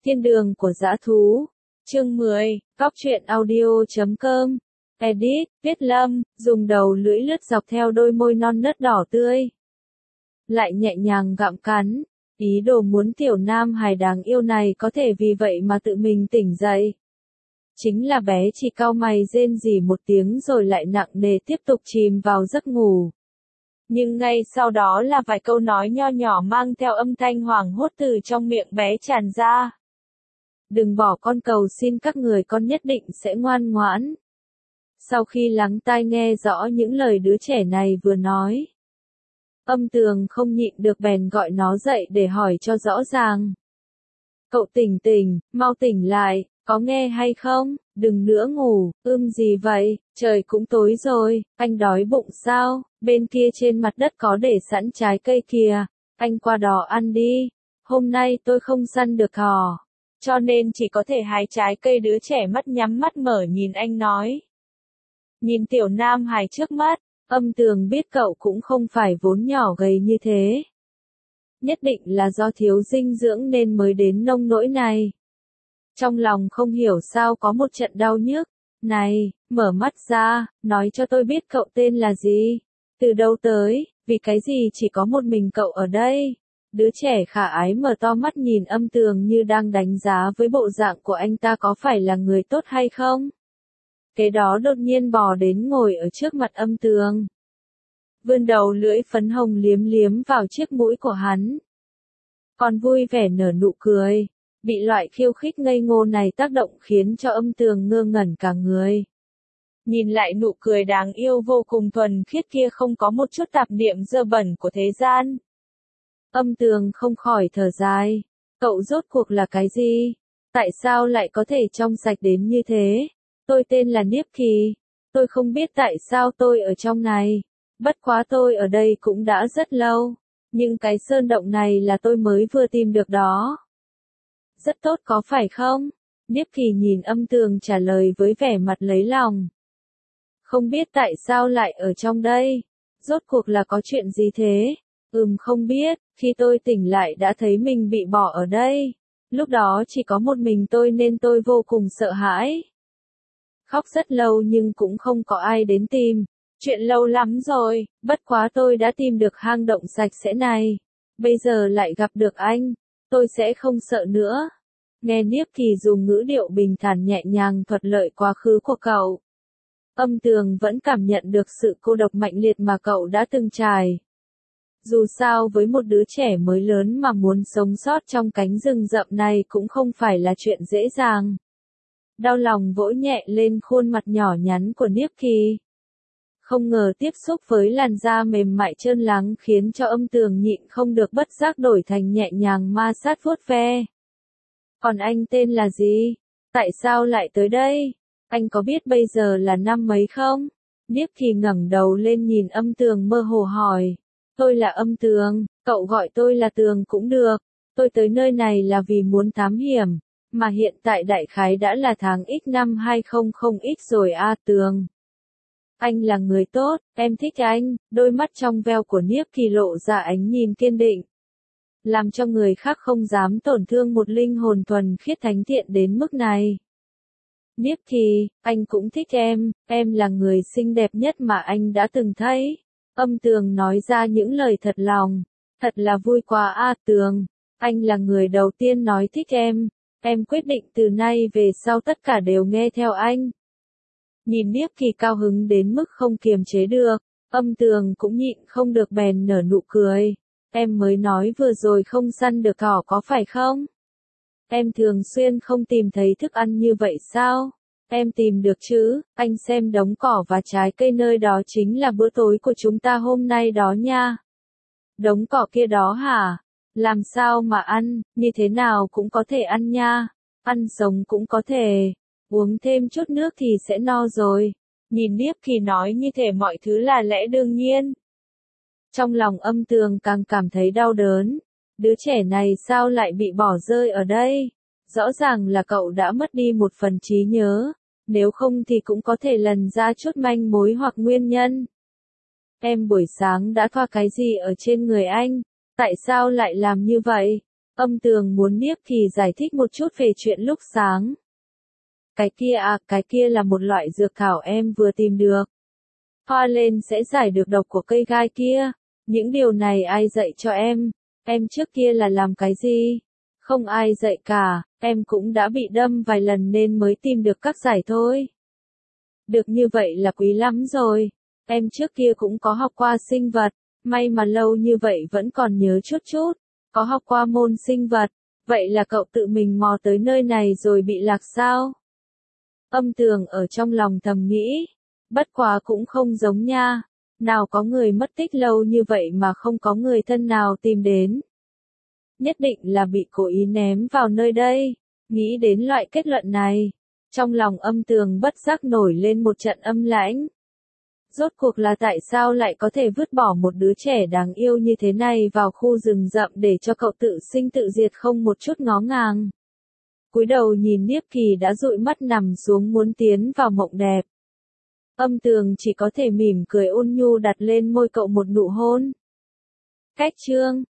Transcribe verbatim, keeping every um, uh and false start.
Thiên đường của dã thú. Chương mười, Cóc truyện audio chấm com. Edit, Viết Lâm, dùng đầu lưỡi lướt dọc theo đôi môi non nớt đỏ tươi. Lại nhẹ nhàng gặm cắn, ý đồ muốn tiểu nam hài đáng yêu này có thể vì vậy mà tự mình tỉnh dậy. Chính là bé chỉ cau mày rên rỉ một tiếng rồi lại nặng nề tiếp tục chìm vào giấc ngủ. Nhưng ngay sau đó là vài câu nói nho nhỏ mang theo âm thanh hoảng hốt từ trong miệng bé tràn ra. Đừng bỏ con, cầu xin các người, con nhất định sẽ ngoan ngoãn. Sau khi lắng tai nghe rõ những lời đứa trẻ này vừa nói, Âm Tường không nhịn được bèn gọi nó dậy để hỏi cho rõ ràng. Cậu tỉnh tỉnh, mau tỉnh lại, có nghe hay không? Đừng nữa ngủ, ưm gì vậy, trời cũng tối rồi, anh đói bụng sao? Bên kia trên mặt đất có để sẵn trái cây kìa, anh qua đó ăn đi. Hôm nay tôi không săn được thỏ, cho nên chỉ có thể hái trái cây. Đứa trẻ mắt nhắm mắt mở nhìn anh nói. Nhìn tiểu nam hài trước mắt, Âm Tường biết cậu cũng không phải vốn nhỏ gầy như thế. Nhất định là do thiếu dinh dưỡng nên mới đến nông nỗi này. Trong lòng không hiểu sao có một trận đau nhức. Này, mở mắt ra, nói cho tôi biết cậu tên là gì? Từ đâu tới, vì cái gì chỉ có một mình cậu ở đây? Đứa trẻ khả ái mở to mắt nhìn Âm Tường như đang đánh giá với bộ dạng của anh ta có phải là người tốt hay không. Kế đó đột nhiên bò đến ngồi ở trước mặt Âm Tường. Vươn đầu lưỡi phấn hồng liếm liếm vào chiếc mũi của hắn. Còn vui vẻ nở nụ cười. Bị loại khiêu khích ngây ngô này tác động khiến cho Âm Tường ngơ ngẩn cả người. Nhìn lại nụ cười đáng yêu vô cùng thuần khiết kia không có một chút tạp niệm dơ bẩn của thế gian. Âm Tường không khỏi thở dài. Cậu rốt cuộc là cái gì? Tại sao lại có thể trong sạch đến như thế? Tôi tên là Niếp Kỳ. Tôi không biết tại sao tôi ở trong này. Bất quá tôi ở đây cũng đã rất lâu. Nhưng cái sơn động này là tôi mới vừa tìm được đó. Rất tốt có phải không? Niếp Kỳ nhìn Âm Tường trả lời với vẻ mặt lấy lòng. Không biết tại sao lại ở trong đây? Rốt cuộc là có chuyện gì thế? Ừm không biết, khi tôi tỉnh lại đã thấy mình bị bỏ ở đây. Lúc đó chỉ có một mình tôi nên tôi vô cùng sợ hãi. Khóc rất lâu nhưng cũng không có ai đến tìm. Chuyện lâu lắm rồi, bất quá tôi đã tìm được hang động sạch sẽ này. Bây giờ lại gặp được anh, tôi sẽ không sợ nữa. Nghe Niếp Kỳ dùng ngữ điệu bình thản nhẹ nhàng thuật lợi quá khứ của cậu. Âm Tường vẫn cảm nhận được sự cô độc mạnh liệt mà cậu đã từng trải. Dù sao với một đứa trẻ mới lớn mà muốn sống sót trong cánh rừng rậm này cũng không phải là chuyện dễ dàng. Đau lòng vỗ nhẹ lên khuôn mặt nhỏ nhắn của Niếp Kỳ. Không ngờ tiếp xúc với làn da mềm mại trơn láng khiến cho Âm Tường nhịn không được bất giác đổi thành nhẹ nhàng ma sát vuốt ve. Còn anh tên là gì? Tại sao lại tới đây? Anh có biết bây giờ là năm mấy không? Niếp Kỳ ngẩng đầu lên nhìn Âm Tường mơ hồ hỏi. Tôi là Âm Tường, cậu gọi tôi là Tường cũng được. Tôi tới nơi này là vì muốn thám hiểm, mà hiện tại đại khái đã là tháng X năm hai không không X rồi a Tường. Anh là người tốt, em thích anh. Đôi mắt trong veo của Niếp Kỳ lộ ra ánh nhìn kiên định. Làm cho người khác không dám tổn thương một linh hồn thuần khiết thánh thiện đến mức này. Niếp Kỳ, anh cũng thích em, em là người xinh đẹp nhất mà anh đã từng thấy. Âm Tường nói ra những lời thật lòng. Thật là vui quá a Tường. Anh là người đầu tiên nói thích em. Em quyết định từ nay về sau tất cả đều nghe theo anh. Nhìn Niếp Kỳ cao hứng đến mức không kiềm chế được, Âm Tường cũng nhịn không được bèn nở nụ cười. Em mới nói vừa rồi không săn được thỏ có phải không? Em thường xuyên không tìm thấy thức ăn như vậy sao? Em tìm được chứ, anh xem đống cỏ và trái cây nơi đó chính là bữa tối của chúng ta hôm nay đó nha. Đống cỏ kia đó hả? Làm sao mà ăn, như thế nào cũng có thể ăn nha. Ăn sống cũng có thể. Uống thêm chút nước thì sẽ no rồi. Nhìn Niếp Kỳ nói như thể mọi thứ là lẽ đương nhiên. Trong lòng Âm Tường càng cảm thấy đau đớn. Đứa trẻ này sao lại bị bỏ rơi ở đây? Rõ ràng là cậu đã mất đi một phần trí nhớ. Nếu không thì cũng có thể lần ra chút manh mối hoặc nguyên nhân. Em buổi sáng đã thoa cái gì ở trên người anh? Tại sao lại làm như vậy? Âm Tường muốn Niếp Kỳ giải thích một chút về chuyện lúc sáng. Cái kia à, cái kia là một loại dược thảo em vừa tìm được. Hoa lên sẽ giải được độc của cây gai kia. Những điều này ai dạy cho em? Em trước kia là làm cái gì? Không ai dạy cả, em cũng đã bị đâm vài lần nên mới tìm được các giải thôi. Được như vậy là quý lắm rồi. Em trước kia cũng có học qua sinh vật, may mà lâu như vậy vẫn còn nhớ chút chút. Có học qua môn sinh vật, vậy là cậu tự mình mò tới nơi này rồi bị lạc sao? Âm Tường ở trong lòng thầm nghĩ, bất quá cũng không giống nha. Nào có người mất tích lâu như vậy mà không có người thân nào tìm đến. Nhất định là bị cố ý ném vào nơi đây. Nghĩ đến loại kết luận này, trong lòng Âm Tường bất giác nổi lên một trận âm lãnh. Rốt cuộc là tại sao lại có thể vứt bỏ một đứa trẻ đáng yêu như thế này vào khu rừng rậm để cho cậu tự sinh tự diệt không một chút ngó ngàng. Cúi đầu nhìn Niếp Kỳ đã dụi mắt nằm xuống muốn tiến vào mộng đẹp. Âm Tường chỉ có thể mỉm cười ôn nhu đặt lên môi cậu một nụ hôn. Cách chương